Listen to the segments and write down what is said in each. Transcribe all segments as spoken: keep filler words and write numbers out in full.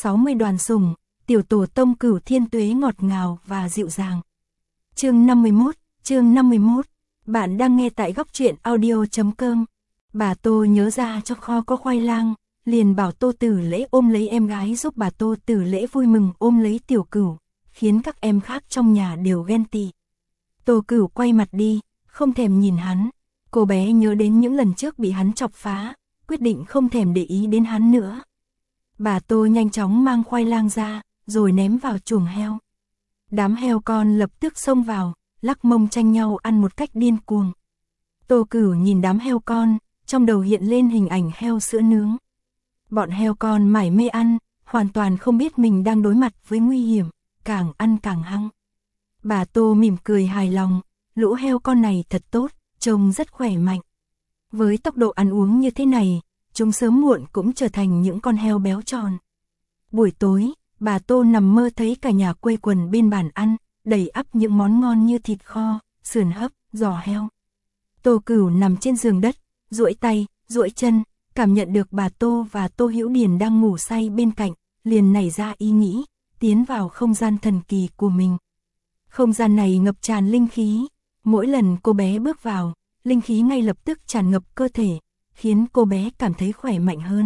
sáu mươi đoàn sủng, tiểu tổ tông Cửu Thiên Tuế ngọt ngào và dịu dàng. Chương năm mươi mốt, chương năm mươi mốt. Bạn đang nghe tại góc truyện audio chấm com. Bà Tô nhớ ra trong kho có khoai lang, liền bảo Tô Tử Lễ ôm lấy em gái giúp bà. Tô Tử Lễ vui mừng ôm lấy Tiểu Cửu, khiến các em khác trong nhà đều ghen tị. Tô Cửu quay mặt đi, không thèm nhìn hắn. Cô bé nhớ đến những lần trước bị hắn chọc phá, quyết định không thèm để ý đến hắn nữa. Bà Tô nhanh chóng mang khoai lang ra, rồi ném vào chuồng heo. Đám heo con lập tức xông vào, lắc mông tranh nhau ăn một cách điên cuồng. Tô Cửu nhìn đám heo con, trong đầu hiện lên hình ảnh heo sữa nướng. Bọn heo con mải mê ăn, hoàn toàn không biết mình đang đối mặt với nguy hiểm, càng ăn càng hăng. Bà Tô mỉm cười hài lòng, lũ heo con này thật tốt, trông rất khỏe mạnh. Với tốc độ ăn uống như thế này, chúng sớm muộn cũng trở thành những con heo béo tròn. Buổi tối, bà Tô nằm mơ thấy cả nhà quây quần bên bàn ăn, đầy ắp những món ngon như thịt kho, sườn hấp, giò heo. Tô Cửu nằm trên giường đất, duỗi tay, duỗi chân, cảm nhận được bà Tô và Tô Hữu Điền đang ngủ say bên cạnh, liền nảy ra ý nghĩ, tiến vào không gian thần kỳ của mình. Không gian này ngập tràn linh khí, mỗi lần cô bé bước vào, linh khí ngay lập tức tràn ngập cơ thể, khiến cô bé cảm thấy khỏe mạnh hơn.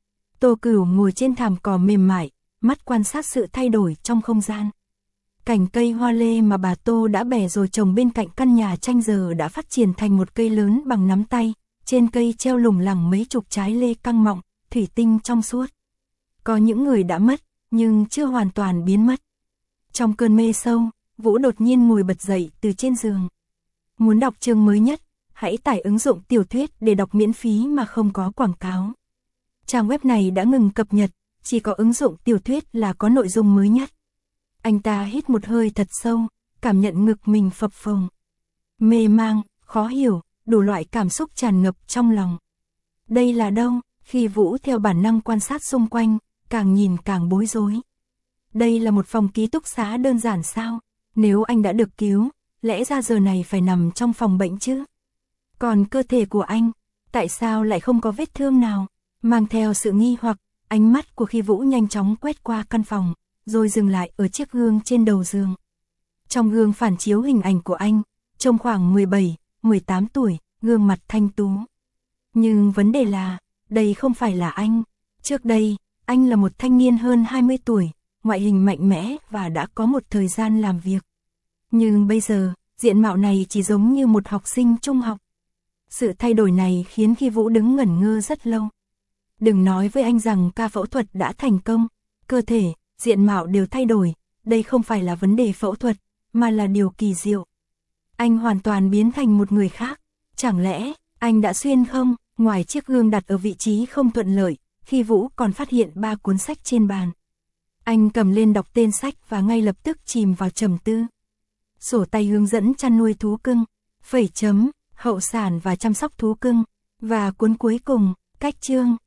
Tô Cửu ngồi trên thảm cỏ mềm mại, mắt quan sát sự thay đổi trong không gian. Cành cây hoa lê mà bà Tô đã bẻ rồi trồng bên cạnh căn nhà tranh giờ đã phát triển thành một cây lớn bằng nắm tay, trên cây treo lủng lẳng mấy chục trái lê căng mọng, thủy tinh trong suốt. Có những người đã mất, nhưng chưa hoàn toàn biến mất. Trong cơn mê sâu, Vũ đột nhiên ngồi bật dậy từ trên giường. Muốn đọc chương mới nhất, hãy tải ứng dụng tiểu thuyết để đọc miễn phí mà không có quảng cáo. Trang web này đã ngừng cập nhật, chỉ có ứng dụng tiểu thuyết là có nội dung mới nhất. Anh ta hít một hơi thật sâu, cảm nhận ngực mình phập phồng. Mê mang, khó hiểu, đủ loại cảm xúc tràn ngập trong lòng. Đây là đâu? Khi Vũ theo bản năng quan sát xung quanh, càng nhìn càng bối rối. Đây là một phòng ký túc xá đơn giản sao? Nếu anh đã được cứu, lẽ ra giờ này phải nằm trong phòng bệnh chứ? Còn cơ thể của anh, tại sao lại không có vết thương nào? Mang theo sự nghi hoặc, ánh mắt của Khi Vũ nhanh chóng quét qua căn phòng, rồi dừng lại ở chiếc gương trên đầu giường. Trong gương phản chiếu hình ảnh của anh, trông khoảng mười bảy, mười tám tuổi, gương mặt thanh tú. Nhưng vấn đề là, đây không phải là anh. Trước đây, anh là một thanh niên hơn hai mươi tuổi, ngoại hình mạnh mẽ và đã có một thời gian làm việc. Nhưng bây giờ, diện mạo này chỉ giống như một học sinh trung học. Sự thay đổi này khiến Khi Vũ đứng ngẩn ngơ rất lâu. Đừng nói với anh rằng ca phẫu thuật đã thành công, cơ thể, diện mạo đều thay đổi, đây không phải là vấn đề phẫu thuật, mà là điều kỳ diệu. Anh hoàn toàn biến thành một người khác, chẳng lẽ anh đã xuyên không? Ngoài chiếc gương đặt ở vị trí không thuận lợi, Khi Vũ còn phát hiện ba cuốn sách trên bàn. Anh cầm lên đọc tên sách và ngay lập tức chìm vào trầm tư. Sổ tay hướng dẫn chăn nuôi thú cưng, phẩy chấm, hậu sản và chăm sóc thú cưng, và cuốn cuối cùng, cách chương,